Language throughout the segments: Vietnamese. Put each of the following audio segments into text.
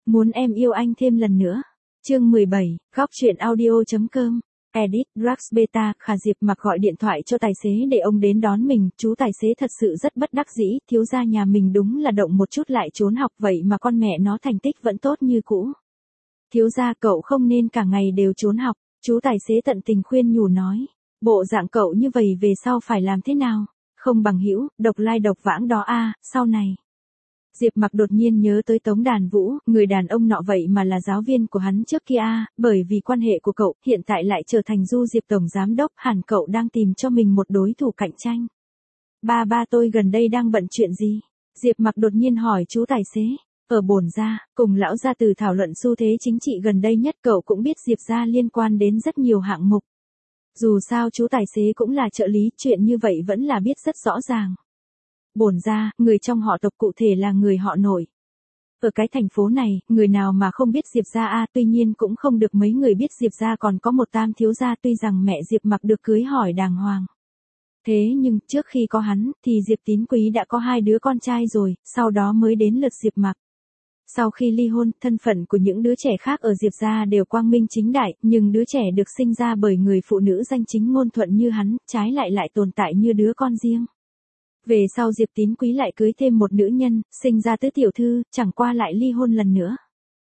Muốn em yêu anh thêm lần nữa. Chương 17, góc truyện audio.com. Edit, Drax Beta, Khả Diệp Mặc gọi điện thoại cho tài xế để ông đến đón mình, chú tài xế thật sự rất bất đắc dĩ, thiếu gia nhà mình đúng là động một chút lại trốn học vậy mà con mẹ nó thành tích vẫn tốt như cũ. Thiếu gia cậu không nên cả ngày đều trốn học, chú tài xế tận tình khuyên nhủ nói. Bộ dạng cậu như vậy về sau phải làm thế nào? Không bằng hữu, độc lai độc vãng đó a, sau này. Diệp Mặc đột nhiên nhớ tới Tống Đàn Vũ, người đàn ông nọ vậy mà là giáo viên của hắn trước kia bởi vì quan hệ của cậu, hiện tại lại trở thành Du Diệp tổng giám đốc, hẳn cậu đang tìm cho mình một đối thủ cạnh tranh. Ba tôi gần đây đang bận chuyện gì? Diệp Mặc đột nhiên hỏi chú tài xế. Ở bổn gia, cùng lão gia từ thảo luận xu thế chính trị gần đây nhất, cậu cũng biết Diệp gia liên quan đến rất nhiều hạng mục. Dù sao chú tài xế cũng là trợ lý, chuyện như vậy vẫn là biết rất rõ ràng. Bổn gia, người trong họ tộc cụ thể là người họ Nội. Ở cái thành phố này, người nào mà không biết Diệp gia tuy nhiên cũng không được mấy người biết Diệp gia còn có một tam thiếu gia, tuy rằng mẹ Diệp Mặc được cưới hỏi đàng hoàng. Thế nhưng, trước khi có hắn, thì Diệp Tín Quý đã có 2 đứa con trai rồi, sau đó mới đến lượt Diệp Mặc. Sau khi ly hôn, thân phận của những đứa trẻ khác ở Diệp gia đều quang minh chính đại, nhưng đứa trẻ được sinh ra bởi người phụ nữ danh chính ngôn thuận như hắn, trái lại tồn tại như đứa con riêng. Về sau Diệp Tín Quý lại cưới thêm một nữ nhân, sinh ra tứ tiểu thư, chẳng qua lại ly hôn lần nữa.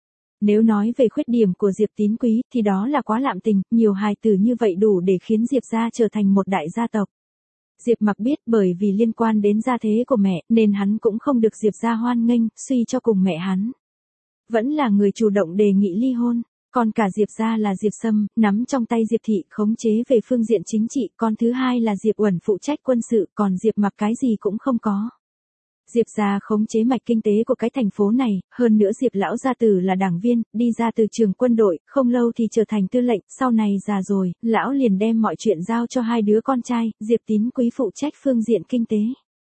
Nếu nói về khuyết điểm của Diệp Tín Quý, thì đó là quá lạm tình, nhiều hài tử như vậy đủ để khiến Diệp gia trở thành một đại gia tộc. Diệp Mặc biết bởi vì liên quan đến gia thế của mẹ, nên hắn cũng không được Diệp gia hoan nghênh, suy cho cùng mẹ hắn vẫn là người chủ động đề nghị ly hôn. Còn cả Diệp gia là Diệp Sâm, nắm trong tay Diệp Thị, khống chế về phương diện chính trị, con thứ hai là Diệp Uẩn phụ trách quân sự, còn Diệp Mặc cái gì cũng không có. Diệp gia khống chế mạch kinh tế của cái thành phố này, hơn nữa Diệp lão gia tử là đảng viên, đi ra từ trường quân đội, không lâu thì trở thành tư lệnh, sau này già rồi, lão liền đem mọi chuyện giao cho 2 đứa con trai, Diệp Tín Quý phụ trách phương diện kinh tế.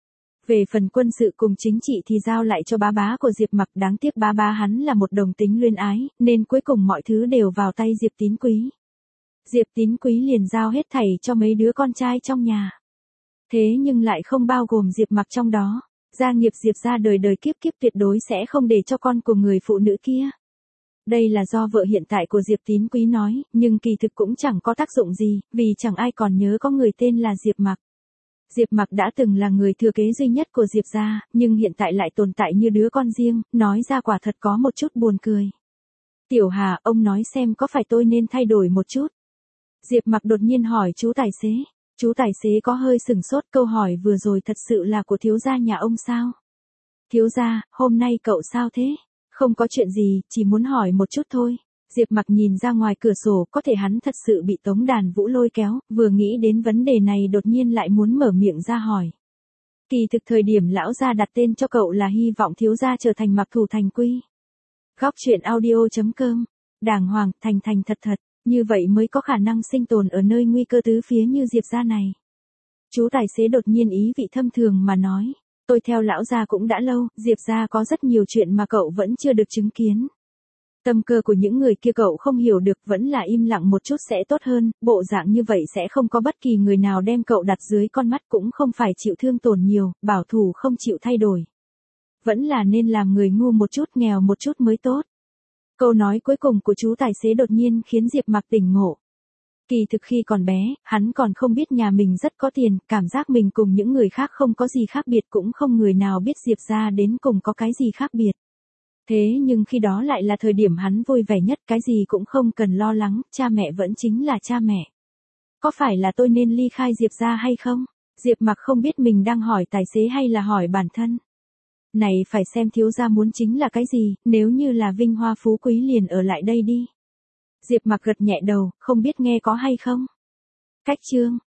Về phần quân sự cùng chính trị thì giao lại cho bá của Diệp Mặc, đáng tiếc bá hắn là một đồng tính luyến ái, nên cuối cùng mọi thứ đều vào tay Diệp Tín Quý. Diệp Tín Quý liền giao hết thảy cho mấy đứa con trai trong nhà. Thế nhưng lại không bao gồm Diệp Mặc trong đó. Gia nghiệp Diệp gia đời đời kiếp kiếp tuyệt đối sẽ không để cho con của người phụ nữ kia. Đây là do vợ hiện tại của Diệp Tín Quý nói, nhưng kỳ thực cũng chẳng có tác dụng gì, vì chẳng ai còn nhớ có người tên là Diệp Mặc. Diệp Mặc đã từng là người thừa kế duy nhất của Diệp gia, nhưng hiện tại lại tồn tại như đứa con riêng, nói ra quả thật có một chút buồn cười. Tiểu Hà, ông nói xem có phải tôi nên thay đổi một chút? Diệp Mặc đột nhiên hỏi chú tài xế. Chú tài xế có hơi sừng sốt, câu hỏi vừa rồi thật sự là của thiếu gia nhà ông sao? Thiếu gia, hôm nay cậu sao thế? Không có chuyện gì, chỉ muốn hỏi một chút thôi. Diệp Mặc nhìn ra ngoài cửa sổ, có thể hắn thật sự bị Tống Đàn Vũ lôi kéo, vừa nghĩ đến vấn đề này đột nhiên lại muốn mở miệng ra hỏi. Kỳ thực thời điểm lão gia đặt tên cho cậu là hy vọng thiếu gia trở thành Mặc Thủ thành quy. Góc truyện audio.com. Đàng hoàng, thành thật, như vậy mới có khả năng sinh tồn ở nơi nguy cơ tứ phía như Diệp gia này. Chú tài xế đột nhiên ý vị thâm thường mà nói. Tôi theo lão gia cũng đã lâu, Diệp gia có rất nhiều chuyện mà cậu vẫn chưa được chứng kiến. Tâm cơ của những người kia cậu không hiểu được, vẫn là im lặng một chút sẽ tốt hơn, bộ dạng như vậy sẽ không có bất kỳ người nào đem cậu đặt dưới con mắt, cũng không phải chịu thương tổn nhiều, bảo thủ không chịu thay đổi. Vẫn là nên làm người ngu một chút, nghèo một chút mới tốt. Câu nói cuối cùng của chú tài xế đột nhiên khiến Diệp Mặc tỉnh ngộ. Kỳ thực khi còn bé, hắn còn không biết nhà mình rất có tiền, cảm giác mình cùng những người khác không có gì khác biệt, cũng không người nào biết Diệp gia đến cùng có cái gì khác biệt. Thế nhưng khi đó lại là thời điểm hắn vui vẻ nhất, cái gì cũng không cần lo lắng, cha mẹ vẫn chính là cha mẹ. Có phải là tôi nên ly khai Diệp gia hay không? Diệp Mặc không biết mình đang hỏi tài xế hay là hỏi bản thân. Này phải xem thiếu gia muốn chính là cái gì, nếu như là vinh hoa phú quý liền ở lại đây đi. Diệp Mặc gật nhẹ đầu, không biết nghe có hay không. Cách chương.